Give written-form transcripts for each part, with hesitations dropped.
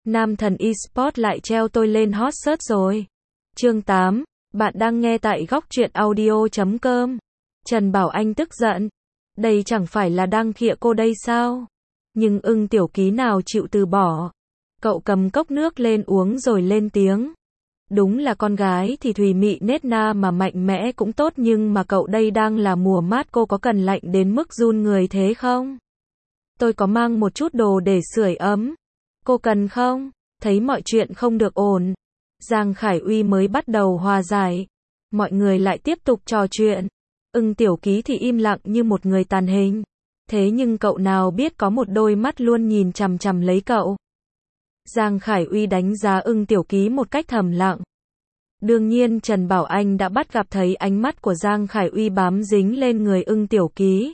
Nam thần eSports lại treo tôi lên hot search rồi. Chương 8, bạn đang nghe tại góc truyện audio.com. Trần Bảo Anh tức giận. Đây chẳng phải là đang khịa cô đây sao? Nhưng Ưng Tiểu Ký nào chịu từ bỏ. Cậu cầm cốc nước lên uống rồi lên tiếng. Đúng là con gái thì thùy mị nết na mà mạnh mẽ cũng tốt, nhưng mà cậu đây đang là mùa mát, cô có cần lạnh đến mức run người thế không? Tôi có mang một chút đồ để sưởi ấm. Cô cần không? Thấy mọi chuyện không được ổn, Giang Khải Uy mới bắt đầu hòa giải. Mọi người lại tiếp tục trò chuyện. Ưng Tiểu Ký thì im lặng như một người tàn hình. Thế nhưng cậu nào biết có một đôi mắt luôn nhìn chằm chằm lấy cậu. Giang Khải Uy đánh giá Ưng Tiểu Ký một cách thầm lặng. Đương nhiên Trần Bảo Anh đã bắt gặp thấy ánh mắt của Giang Khải Uy bám dính lên người Ưng Tiểu Ký.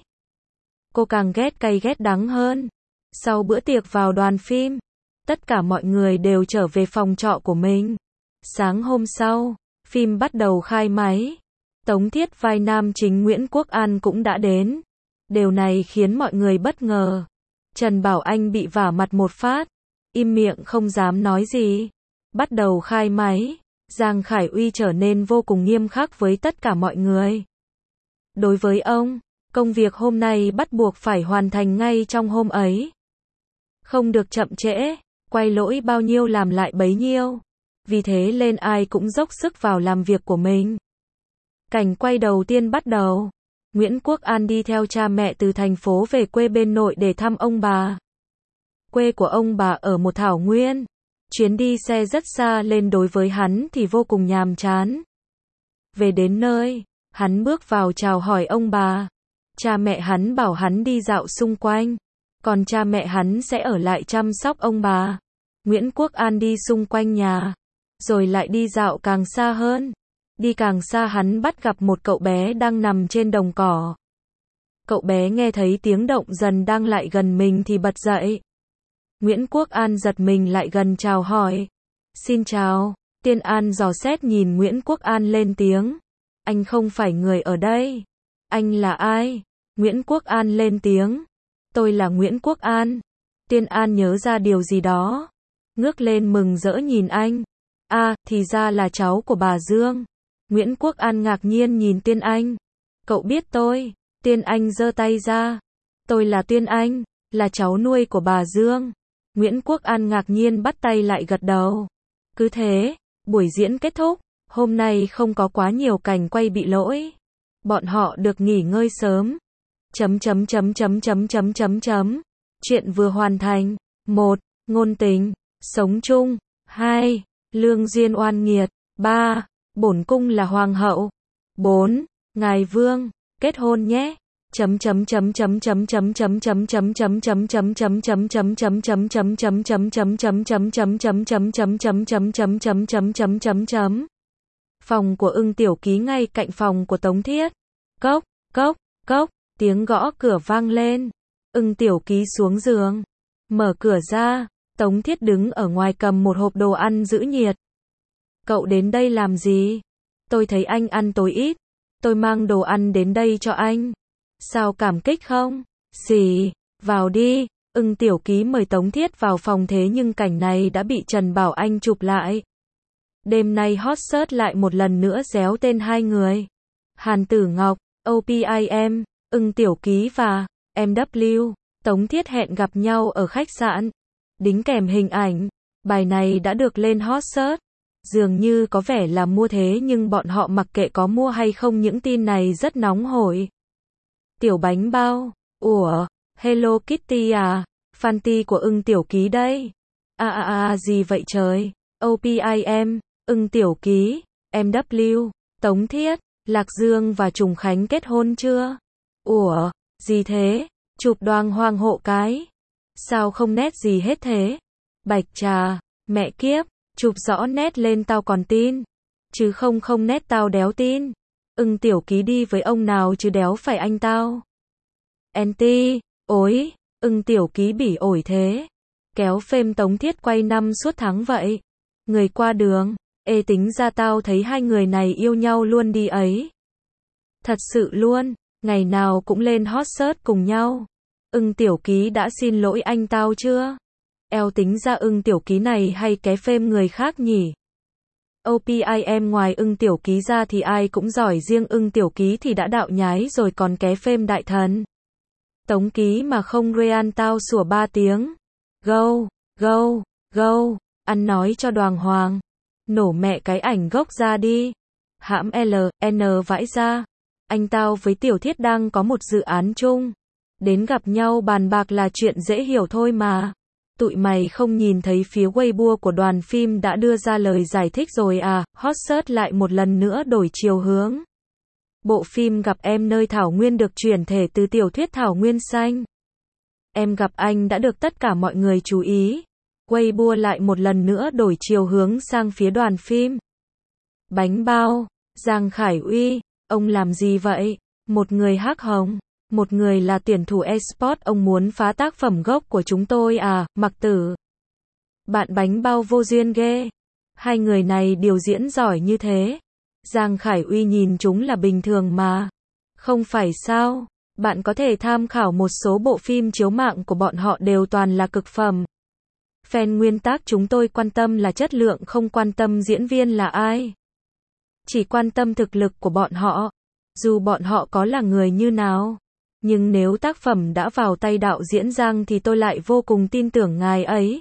Cô càng ghét cay ghét đắng hơn. Sau bữa tiệc vào đoàn phim, tất cả mọi người đều trở về phòng trọ của mình. Sáng hôm sau, phim bắt đầu khai máy. Tống Thiết vai nam chính Nguyễn Quốc An cũng đã đến. Điều này khiến mọi người bất ngờ. Trần Bảo Anh bị vả mặt một phát, im miệng không dám nói gì. Bắt đầu khai máy, Giang Khải Uy trở nên vô cùng nghiêm khắc với tất cả mọi người. Đối với ông, công việc hôm nay bắt buộc phải hoàn thành ngay trong hôm ấy. Không được chậm trễ, quay lỗi bao nhiêu làm lại bấy nhiêu. Vì thế lên ai cũng dốc sức vào làm việc của mình. Cảnh quay đầu tiên bắt đầu. Nguyễn Quốc An đi theo cha mẹ từ thành phố về quê bên nội để thăm ông bà. Quê của ông bà ở một thảo nguyên. Chuyến đi xe rất xa lên đối với hắn thì vô cùng nhàm chán. Về đến nơi, hắn bước vào chào hỏi ông bà. Cha mẹ hắn bảo hắn đi dạo xung quanh, còn cha mẹ hắn sẽ ở lại chăm sóc ông bà. Nguyễn Quốc An đi xung quanh nhà, rồi lại đi dạo càng xa hơn. Đi càng xa hắn bắt gặp một cậu bé đang nằm trên đồng cỏ. Cậu bé nghe thấy tiếng động dần đang lại gần mình thì bật dậy. Nguyễn Quốc An giật mình lại gần chào hỏi. Xin chào. Tiên An dò xét nhìn Nguyễn Quốc An lên tiếng. Anh không phải người ở đây. Anh là ai? Nguyễn Quốc An lên tiếng. Tôi là Nguyễn Quốc An. Tiên An nhớ ra điều gì đó, ngước lên mừng rỡ nhìn anh. Thì ra là cháu của bà Dương. Nguyễn Quốc An ngạc nhiên nhìn Tiên Anh. Cậu biết tôi? Tiên Anh giơ tay ra. Tôi là Tiên Anh, là cháu nuôi của bà Dương. Nguyễn Quốc An ngạc nhiên bắt tay lại gật đầu. Cứ thế, buổi diễn kết thúc. Hôm nay không có quá nhiều cảnh quay bị lỗi. Bọn họ được nghỉ ngơi sớm. Chuyện vừa hoàn thành. 1. Ngôn tình, sống chung. 2. Lương duyên oan nghiệt. 3. Bổn cung là hoàng hậu. 4. Ngài vương, kết hôn nhé. Phòng của Ưng Tiểu Ký ngay cạnh phòng của Tống Thiết. Cốc, cốc, cốc, tiếng gõ cửa vang lên. Ưng Tiểu Ký xuống giường, mở cửa ra. Tống Thiết đứng ở ngoài cầm một hộp đồ ăn giữ nhiệt. Cậu đến đây làm gì? Tôi thấy anh ăn tối ít. Tôi mang đồ ăn đến đây cho anh. Sao cảm kích không? Xì, vào đi. Ưng Tiểu Ký mời Tống Thiết vào phòng, thế nhưng cảnh này đã bị Trần Bảo Anh chụp lại. Đêm nay hot search lại một lần nữa réo tên hai người. Hàn Tử Ngọc, OPIM, Ưng Tiểu Ký và MW. Tống Thiết hẹn gặp nhau ở khách sạn. Đính kèm hình ảnh. Bài này đã được lên hot search. Dường như có vẻ là mua, thế nhưng bọn họ mặc kệ có mua hay không, những tin này rất nóng hổi. Tiểu bánh bao. Ủa, Hello Kitty à? Fanty của Ưng Tiểu Ký đây. Gì vậy trời? OPIM, Ưng Tiểu Ký, MW, Tống Thiết, Lạc Dương và Trùng Khánh kết hôn chưa? Ủa, gì thế? Chụp đoàng hoàng hộ cái. Sao không nét gì hết thế? Bạch trà, mẹ kiếp, chụp rõ nét lên tao còn tin. Chứ không nét tao đéo tin. Ưng Tiểu Ký đi với ông nào chứ đéo phải anh tao. Anti, ối, Ưng Tiểu Ký bỉ ổi thế. Kéo phêm Tống Thiết quay năm suốt tháng vậy. Người qua đường, tính ra tao thấy hai người này yêu nhau luôn đi ấy. Thật sự luôn, ngày nào cũng lên hot search cùng nhau. Ưng Tiểu Ký đã xin lỗi anh tao chưa? Eo tính ra Ưng Tiểu Ký này hay ké phêm người khác nhỉ? OPIM ngoài Ưng Tiểu Ký ra thì ai cũng giỏi, riêng Ưng Tiểu Ký thì đã đạo nhái rồi còn ké phêm đại thần. Tống Ký mà không Real tao sủa 3 tiếng. Go, go, go, ăn nói cho đoàng hoàng. Nổ mẹ cái ảnh gốc ra đi. Hãm LN vãi ra. Anh tao với Tiểu Thiết đang có một dự án chung. Đến gặp nhau bàn bạc là chuyện dễ hiểu thôi mà. Tụi mày không nhìn thấy phía Weibo của đoàn phim đã đưa ra lời giải thích rồi à? Hot search lại một lần nữa đổi chiều hướng. Bộ phim Gặp Em nơi Thảo Nguyên được chuyển thể từ tiểu thuyết Thảo Nguyên Xanh. Em Gặp Anh đã được tất cả mọi người chú ý. Weibo lại một lần nữa đổi chiều hướng sang phía đoàn phim. Bánh bao, Giang Khải Uy, ông làm gì vậy? Một người hắc hồng, một người là tuyển thủ eSport, ông muốn phá tác phẩm gốc của chúng tôi à? Mặc Tử, bạn bánh bao vô duyên ghê. Hai người này điều diễn giỏi như thế. Giang Khải Uy nhìn chúng là bình thường mà. Không phải sao? Bạn có thể tham khảo một số bộ phim chiếu mạng của bọn họ đều toàn là cực phẩm. Fan nguyên tắc chúng tôi quan tâm là chất lượng, không quan tâm diễn viên là ai. Chỉ quan tâm thực lực của bọn họ. Dù bọn họ có là người như nào. Nhưng nếu tác phẩm đã vào tay đạo diễn Giang thì tôi lại vô cùng tin tưởng ngài ấy.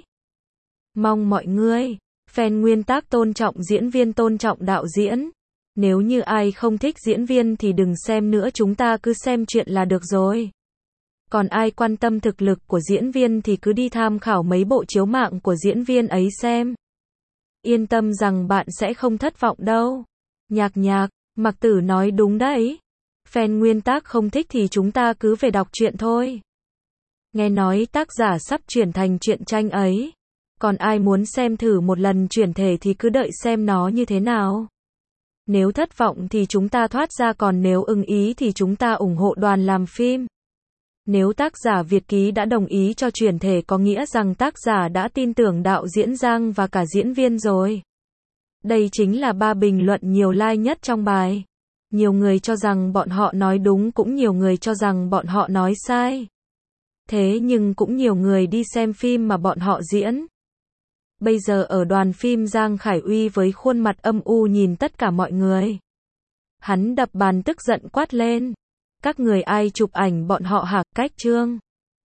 Mong mọi người, fan nguyên tắc tôn trọng diễn viên, tôn trọng đạo diễn. Nếu như ai không thích diễn viên thì đừng xem nữa, chúng ta cứ xem chuyện là được rồi. Còn ai quan tâm thực lực của diễn viên thì cứ đi tham khảo mấy bộ chiếu mạng của diễn viên ấy xem. Yên tâm rằng bạn sẽ không thất vọng đâu. Nhạc, Mặc Tử nói đúng đấy. Fan nguyên tác không thích thì chúng ta cứ về đọc truyện thôi. Nghe nói tác giả sắp chuyển thành truyện tranh ấy. Còn ai muốn xem thử một lần chuyển thể thì cứ đợi xem nó như thế nào. Nếu thất vọng thì chúng ta thoát ra, còn nếu ưng ý thì chúng ta ủng hộ đoàn làm phim. Nếu tác giả Việt Ký đã đồng ý cho chuyển thể có nghĩa rằng tác giả đã tin tưởng đạo diễn Giang và cả diễn viên rồi. Đây chính là 3 bình luận nhiều like nhất trong bài. Nhiều người cho rằng bọn họ nói đúng, cũng nhiều người cho rằng bọn họ nói sai. Thế nhưng cũng nhiều người đi xem phim mà bọn họ diễn. Bây giờ ở đoàn phim, Giang Khải Uy với khuôn mặt âm u nhìn tất cả mọi người. Hắn đập bàn tức giận quát lên. Các người ai chụp ảnh bọn họ hả? Cách Trương.